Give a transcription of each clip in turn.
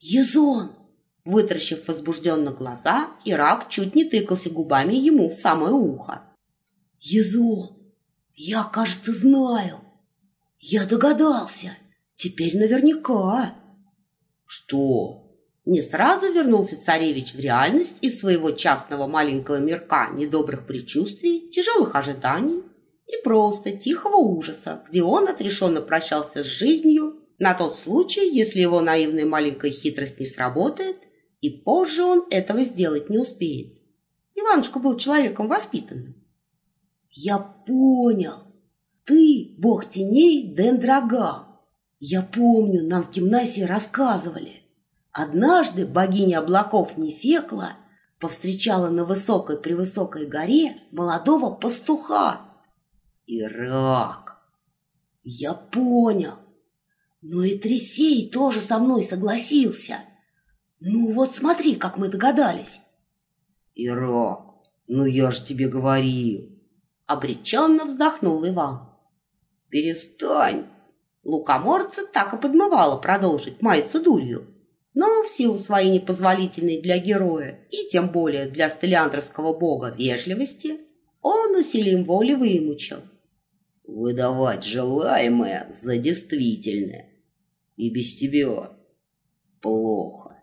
Язон! Вытаращив возбужденно глаза, Ирак чуть не тыкался губами ему в самое ухо. Язон! Я, кажется, знаю. Я догадался. Теперь наверняка. Что? Не сразу вернулся царевич в реальность из своего частного маленького мирка недобрых предчувствий, тяжелых ожиданий и просто тихого ужаса, где он отрешенно прощался с жизнью на тот случай, если его наивная маленькая хитрость не сработает, и позже он этого сделать не успеет. Иванушка был человеком воспитанным. Я понял. Ты бог теней Дендрагам. Я помню, нам в гимнасии рассказывали. Однажды богиня облаков Нефекла повстречала на высокой-превысокой горе молодого пастуха. Ирак. Я понял. Но и Трисей тоже со мной согласился. Ну вот смотри, как мы догадались. Ирак, ну я же тебе говорил. Обреченно вздохнул Иван. Перестань. Лукоморца так и подмывало продолжить маяться дурью. Но в силу своей непозволительной для героя и тем более для стелиандровского бога вежливости, он усилием воли вымучил. Выдавать желаемое за действительное. И без тебя плохо.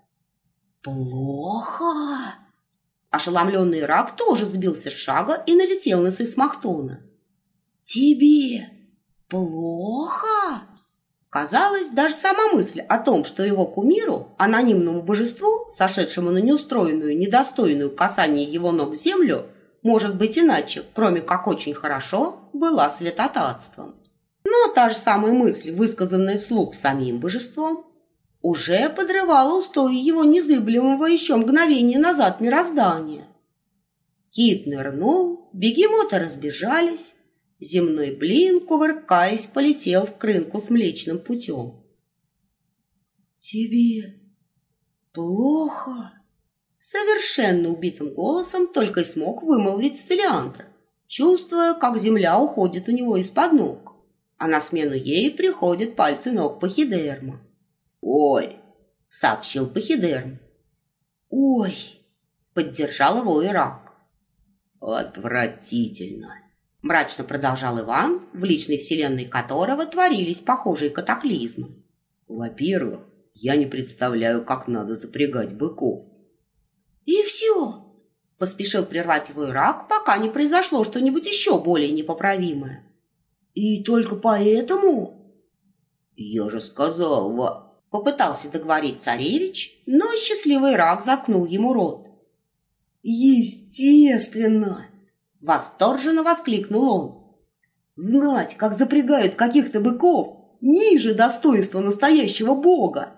Плохо? Ошеломленный Ирак тоже сбился с шага и налетел на Сейсмахтона. Тебе плохо? Казалось, даже сама мысль о том, что его кумиру, анонимному божеству, сошедшему на неустроенную, недостойную касания его ног землю, может быть иначе, кроме как очень хорошо, была святотатством. Но та же самая мысль, высказанная вслух самим божеством, уже подрывала устои его незыблемого еще мгновение назад мироздания. Кит нырнул, бегемоты разбежались, земной блин, кувыркаясь, полетел в крынку с Млечным Путем. «Тебе плохо?» Совершенно убитым голосом только и смог вымолвить Стелиандр, чувствуя, как земля уходит у него из-под ног, а на смену ей приходят пальцы ног Пахидерма. «Ой!» — сообщил Пахидерм. «Ой!» — поддержал его Ирак. «Отвратительно!» — мрачно продолжал Иван, в личной вселенной которого творились похожие катаклизмы. «Во-первых, я не представляю, как надо запрягать быков». «И все!» — поспешил прервать его Ирак, пока не произошло что-нибудь еще более непоправимое. «И только поэтому?» «Я же сказал, попытался договорить царевич, но счастливый Ирак заткнул ему рот. «Естественно!» — восторженно воскликнул он. «Знать, как запрягают каких-то быков, ниже достоинства настоящего бога!»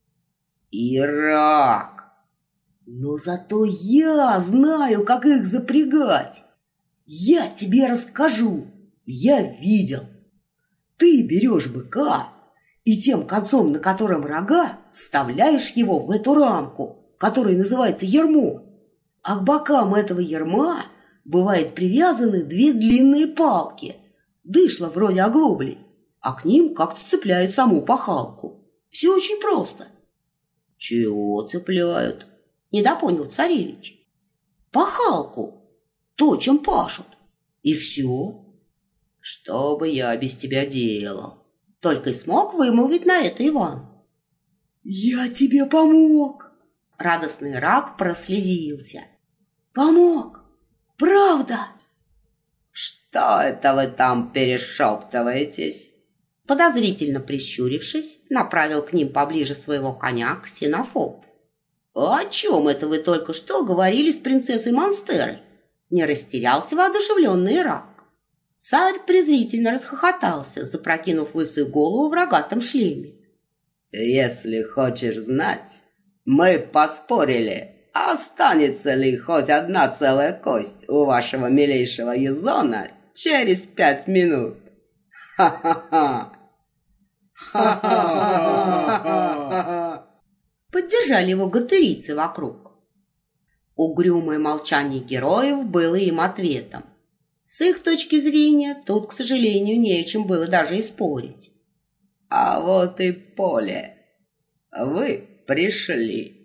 «Ирак! Но зато я знаю, как их запрягать! Я тебе расскажу! Я видел! Ты берешь быка и тем концом, на котором рога, вставляешь его в эту рамку, которая называется ярмо. А к бокам этого ярма бывает привязаны две длинные палки, дышла вроде оглоблей, а к ним как-то цепляют саму пахалку. Все очень просто. — Чего цепляют? — недопонял царевич. — Пахалку, то, чем пашут. И все. — Что бы я без тебя делал? Только и смог вымолвить на это Иван. — Я тебе помог! — радостный Ирак прослезился. — Помог! Правда! — Что это вы там перешептываетесь? Подозрительно прищурившись, направил к ним поближе своего коня Ксенофоб. — О чем это вы только что говорили с принцессой Монстерой? Не растерялся воодушевленный Ирак. Царь презрительно расхохотался, запрокинув лысую голову в рогатом шлеме. — Если хочешь знать, мы поспорили, останется ли хоть одна целая кость у вашего милейшего Язона через 5 минут. Ха-ха-ха! Ха-ха-ха! Поддержали его гатырийцы вокруг. Угрюмое молчание героев было им ответом. С их точки зрения тут, к сожалению, не о чем было даже и спорить. А вот и поле. Вы пришли.